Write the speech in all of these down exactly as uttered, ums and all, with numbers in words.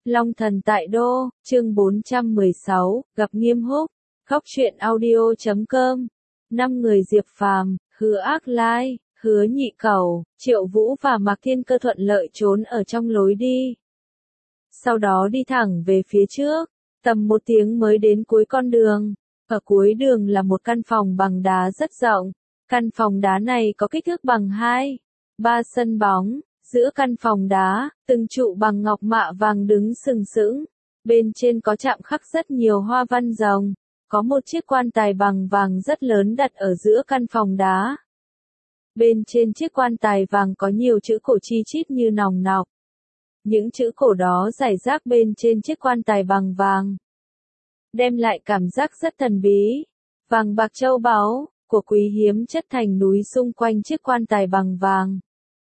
Long thần tại đô, chương bốn trăm mười sáu, gặp Nghiêm Húc, khóc chuyện audio chấm com. Năm người Diệp Phàm, Hứa Ác Lai, Hứa Nhị Cẩu, Triệu Vũ và Mạc Thiên Cơ thuận lợi trốn ở trong lối đi. Sau đó đi thẳng về phía trước, tầm một tiếng mới đến cuối con đường. Ở cuối đường là một căn phòng bằng đá rất rộng. Căn phòng đá này có kích thước bằng hai, ba sân bóng. Giữa căn phòng đá, từng trụ bằng ngọc mạ vàng đứng sừng sững. Bên trên có chạm khắc rất nhiều hoa văn rồng. Có một chiếc quan tài bằng vàng rất lớn đặt ở giữa căn phòng đá. Bên trên chiếc quan tài vàng có nhiều chữ cổ chi chít như nòng nọc. Những chữ cổ đó rải rác bên trên chiếc quan tài bằng vàng, đem lại cảm giác rất thần bí. Vàng bạc châu báu, của quý hiếm chất thành núi xung quanh chiếc quan tài bằng vàng.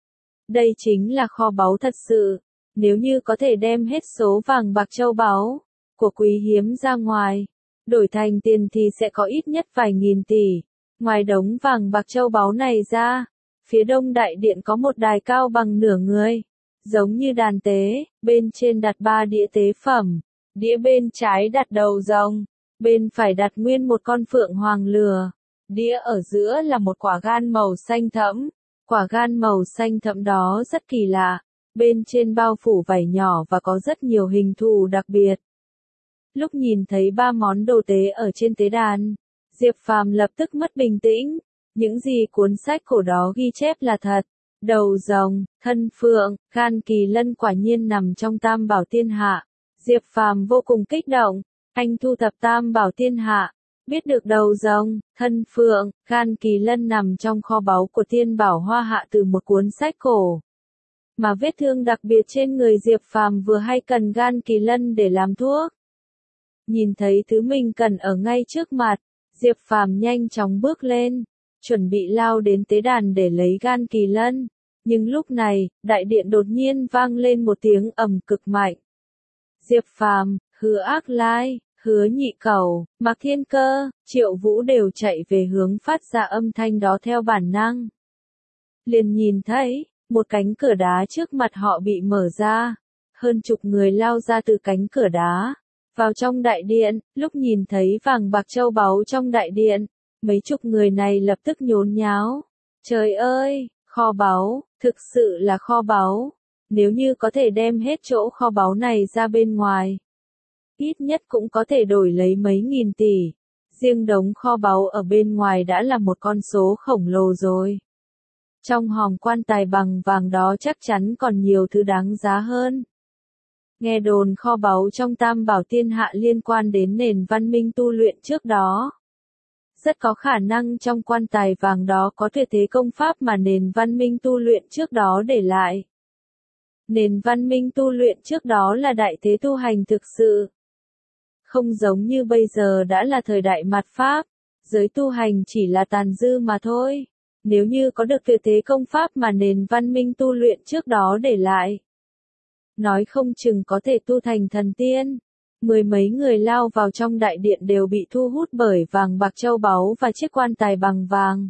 Đây chính là kho báu thật sự. Nếu như có thể đem hết số vàng bạc châu báu của quý hiếm ra ngoài, đổi thành tiền thì sẽ có ít nhất vài nghìn tỷ. Ngoài đống vàng bạc châu báu này ra, phía đông đại điện có một đài cao bằng nửa người, giống như đàn tế, bên trên đặt ba đĩa tế phẩm. Đĩa bên trái đặt đầu rồng, bên phải đặt nguyên một con phượng hoàng lừa. Đĩa ở giữa là một quả gan màu xanh thẫm. Quả gan màu xanh thẫm đó rất kỳ lạ, bên trên bao phủ vảy nhỏ và có rất nhiều hình thù đặc biệt. Lúc nhìn thấy ba món đồ tế ở trên tế đàn, Diệp Phàm lập tức mất bình tĩnh. Những gì cuốn sách cổ đó ghi chép là thật. Đầu rồng, thân phượng, gan kỳ lân quả nhiên nằm trong Tam Bảo Thiên Hạ. Diệp Phàm vô cùng kích động. Anh thu thập Tam Bảo Thiên Hạ, biết được đầu rồng, thân phượng, gan kỳ lân nằm trong kho báu của Thiên Bảo Hoa Hạ từ một cuốn sách cổ. Mà vết thương đặc biệt trên người Diệp Phàm vừa hay cần gan kỳ lân để làm thuốc. Nhìn thấy thứ mình cần ở ngay trước mặt, Diệp Phàm nhanh chóng bước lên, chuẩn bị lao đến tế đàn để lấy gan kỳ lân. Nhưng lúc này, đại điện đột nhiên vang lên một tiếng ầm cực mạnh. Diệp Phàm, Hứa Ác Lai, Hứa Nhị Cẩu, Mạc Thiên Cơ, Triệu Vũ đều chạy về hướng phát ra âm thanh đó theo bản năng. Liền nhìn thấy, một cánh cửa đá trước mặt họ bị mở ra. Hơn chục người lao ra từ cánh cửa đá, vào trong đại điện. Lúc nhìn thấy vàng bạc châu báu trong đại điện, mấy chục người này lập tức nhốn nháo. Trời ơi, kho báu, thực sự là kho báu. Nếu như có thể đem hết chỗ kho báu này ra bên ngoài, ít nhất cũng có thể đổi lấy mấy nghìn tỷ. Riêng đống kho báu ở bên ngoài đã là một con số khổng lồ rồi. Trong hòm quan tài bằng vàng đó chắc chắn còn nhiều thứ đáng giá hơn. Nghe đồn kho báu trong Tam Bảo Thiên Hạ liên quan đến nền văn minh tu luyện trước đó. Rất có khả năng trong quan tài vàng đó có tuyệt thế công pháp mà nền văn minh tu luyện trước đó để lại. Nền văn minh tu luyện trước đó là đại thế tu hành thực sự. Không giống như bây giờ đã là thời đại mạt Pháp, giới tu hành chỉ là tàn dư mà thôi. Nếu như có được tuyệt thế công pháp mà nền văn minh tu luyện trước đó để lại, nói không chừng có thể tu thành thần tiên. Mười mấy người lao vào trong đại điện đều bị thu hút bởi vàng bạc châu báu và chiếc quan tài bằng vàng.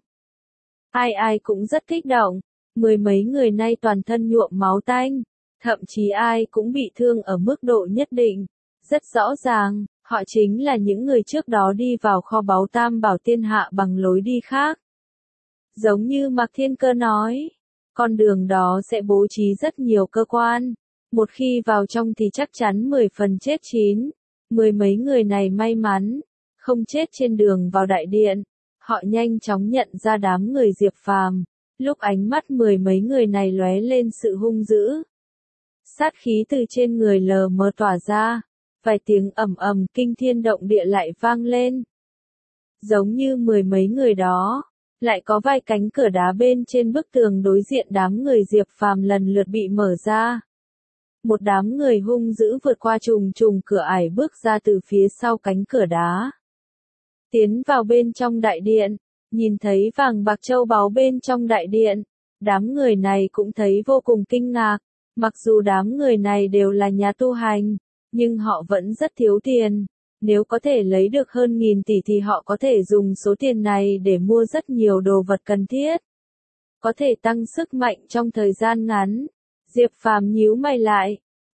Ai ai cũng rất kích động. Mười mấy người nay toàn thân nhuộm máu tanh, thậm chí ai cũng bị thương ở mức độ nhất định. Rất rõ ràng, họ chính là những người trước đó đi vào kho báu Tam Bảo Thiên Hạ bằng lối đi khác. Giống như Mạc Thiên Cơ nói, con đường đó sẽ bố trí rất nhiều cơ quan. Một khi vào trong thì chắc chắn mười phần chết chín. Mười mấy người này may mắn, không chết trên đường vào đại điện. Họ nhanh chóng nhận ra đám người Diệp Phàm. Lúc ánh mắt mười mấy người này lóe lên sự hung dữ. Sát khí từ trên người lờ mờ tỏa ra. Vài tiếng ầm ầm kinh thiên động địa lại vang lên. Giống như mười mấy người đó, lại có vài cánh cửa đá bên trên bức tường đối diện đám người Diệp Phàm lần lượt bị mở ra. Một đám người hung dữ vượt qua trùng trùng cửa ải bước ra từ phía sau cánh cửa đá. Tiến vào bên trong đại điện, nhìn thấy vàng bạc châu báu bên trong đại điện. Đám người này cũng thấy vô cùng kinh ngạc. Mặc dù đám người này đều là nhà tu hành, nhưng họ vẫn rất thiếu tiền. Nếu có thể lấy được hơn nghìn tỷ thì họ có thể dùng số tiền này để mua rất nhiều đồ vật cần thiết. Có thể tăng sức mạnh trong thời gian ngắn. Diệp Phàm nhíu mày lại.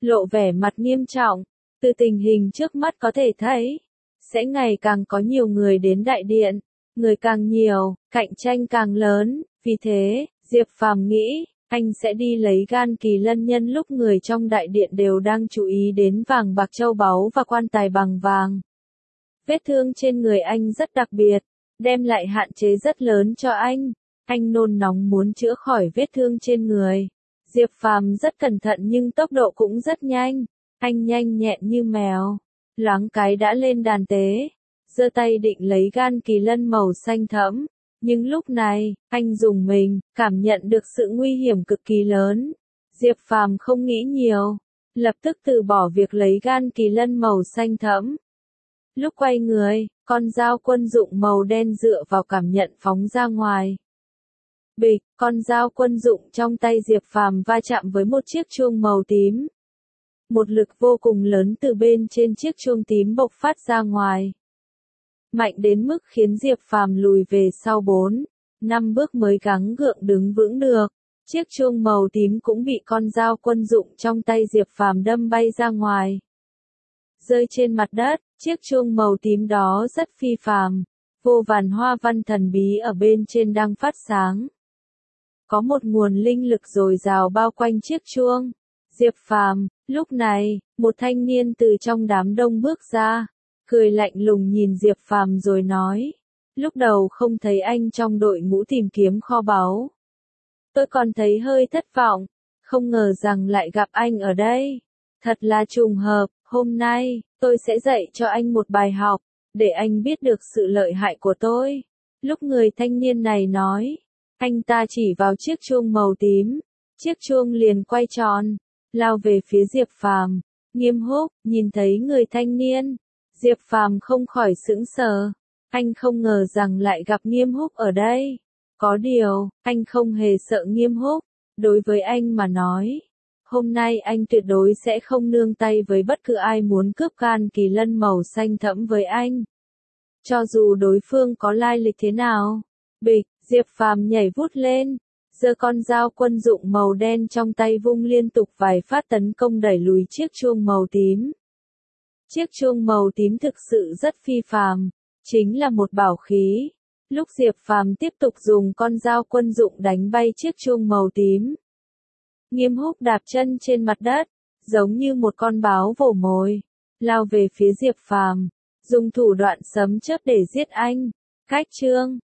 lộ vẻ mặt nghiêm trọng. Từ tình hình trước mắt có thể thấy, sẽ ngày càng có nhiều người đến đại điện, người càng nhiều, cạnh tranh càng lớn, vì thế, Diệp Phàm nghĩ, anh sẽ đi lấy gan kỳ lân nhân lúc người trong đại điện đều đang chú ý đến vàng bạc châu báu và quan tài bằng vàng. Vết thương trên người anh rất đặc biệt, đem lại hạn chế rất lớn cho anh. Anh nôn nóng muốn chữa khỏi vết thương trên người. Diệp Phàm rất cẩn thận nhưng tốc độ cũng rất nhanh. Anh nhanh nhẹn như mèo, loáng cái đã lên đàn tế, giơ tay định lấy gan kỳ lân màu xanh thẫm. Nhưng lúc này, anh dùng mình, cảm nhận được sự nguy hiểm cực kỳ lớn. Diệp Phàm không nghĩ nhiều, lập tức từ bỏ việc lấy gan kỳ lân màu xanh thẫm. Lúc quay người, con dao quân dụng màu đen dựa vào cảm nhận phóng ra ngoài. Bịch, con dao quân dụng trong tay Diệp Phàm va chạm với một chiếc chuông màu tím. Một lực vô cùng lớn từ bên trên chiếc chuông tím bộc phát ra ngoài. Mạnh đến mức khiến Diệp Phàm lùi về sau bốn, năm bước mới gắng gượng đứng vững được. Chiếc chuông màu tím cũng bị con dao quân dụng trong tay Diệp Phàm đâm bay ra ngoài. Rơi trên mặt đất, chiếc chuông màu tím đó rất phi phàm, vô vàn hoa văn thần bí ở bên trên đang phát sáng. Có một nguồn linh lực dồi dào bao quanh chiếc chuông. Diệp Phàm, lúc này, một thanh niên từ trong đám đông bước ra, cười lạnh lùng nhìn Diệp Phàm rồi nói, lúc đầu không thấy anh trong đội ngũ tìm kiếm kho báu. Tôi còn thấy hơi thất vọng, không ngờ rằng lại gặp anh ở đây. Thật là trùng hợp, hôm nay, tôi sẽ dạy cho anh một bài học, để anh biết được sự lợi hại của tôi. Lúc người thanh niên này nói, anh ta chỉ vào chiếc chuông màu tím, chiếc chuông liền quay tròn, lao về phía Diệp Phàm. Nghiêm Húc, nhìn thấy người thanh niên, Diệp Phàm không khỏi sững sờ, anh không ngờ rằng lại gặp Nghiêm Húc ở đây. Có điều, anh không hề sợ Nghiêm Húc, đối với anh mà nói, hôm nay anh tuyệt đối sẽ không nương tay với bất cứ ai muốn cướp gan kỳ lân màu xanh thẫm với anh. Cho dù đối phương có lai lịch thế nào. Bịch, Diệp Phàm nhảy vút lên, giơ con dao quân dụng màu đen trong tay vung liên tục vài phát tấn công đẩy lùi chiếc chuông màu tím. Chiếc chuông màu tím thực sự rất phi phàm, chính là một bảo khí. Lúc Diệp Phàm tiếp tục dùng con dao quân dụng đánh bay chiếc chuông màu tím, Nghiêm Húc đạp chân trên mặt đất, giống như một con báo vồ mồi, lao về phía Diệp Phàm, dùng thủ đoạn sấm chớp để giết anh. Cách chương